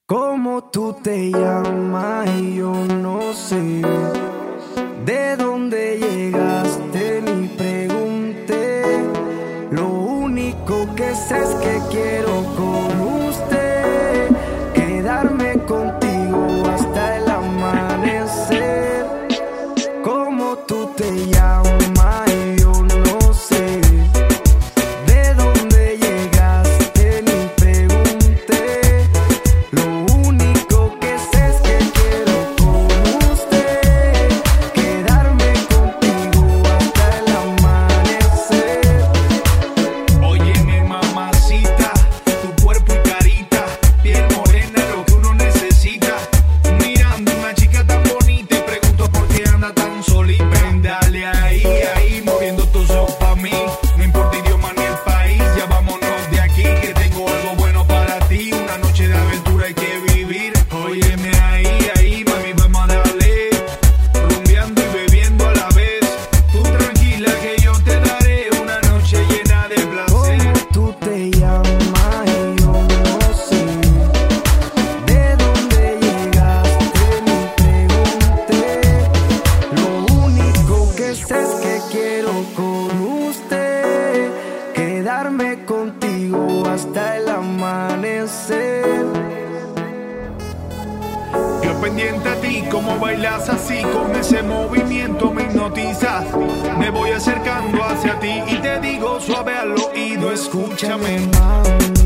¿Cómo tú te llamas? Y yo no sé de dónde llegaste ni pregunté. Lo único que sé es que quiero con usted quedarme contigo hasta el amanecer. ¿Cómo tú te llamas? Y yo no sé de dónde llegaste ni pregunté. Lo único que sé es que quiero con usted quedarme contigo hasta el amanecer. Óyeme, mamacita, tu cuerpo y carita, piel morena, lo que uno necesita. Mirando una chica tan bonita y pregunto por qué anda tan solita. Ven, dale ahí, ahí, moviendo tus ojos pa' mí. No importa idioma ni el país, ya vámonos de aquí, que tengo algo bueno para ti. Una noche de aventura hay que vivir. Óyeme ahí, ahí, mami, vamos a darle. Rumbeando y bebiendo a la vez. Tú tranquila que yo te daré una noche llena de placer. ¿Cómo tú te llamas? Y yo no sé de dónde llegaste ni pregunté. Lo único que sé es que quiero con usted quedarme contigo hasta el amanecer. Yo pendiente a ti, como bailas así, con ese movimiento me hipnotizas. Me voy acercando hacia ti y te digo suave al oído, escúchame. Mami.